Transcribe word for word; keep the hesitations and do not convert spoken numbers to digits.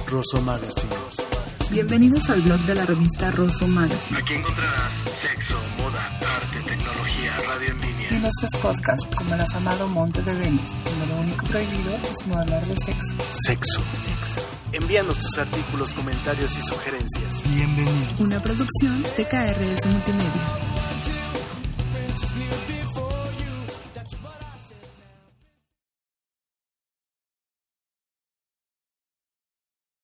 Rosso Magazine. Bienvenidos al blog de la revista Rosso Magazine. Aquí encontrarás sexo, moda, arte, tecnología, radio en línea. Y nuestros podcasts, como el afamado Monte de Venus, donde lo único prohibido es no hablar de sexo. Sexo. Envíanos tus artículos, comentarios y sugerencias. Bienvenidos. Una producción de K R S Multimedia.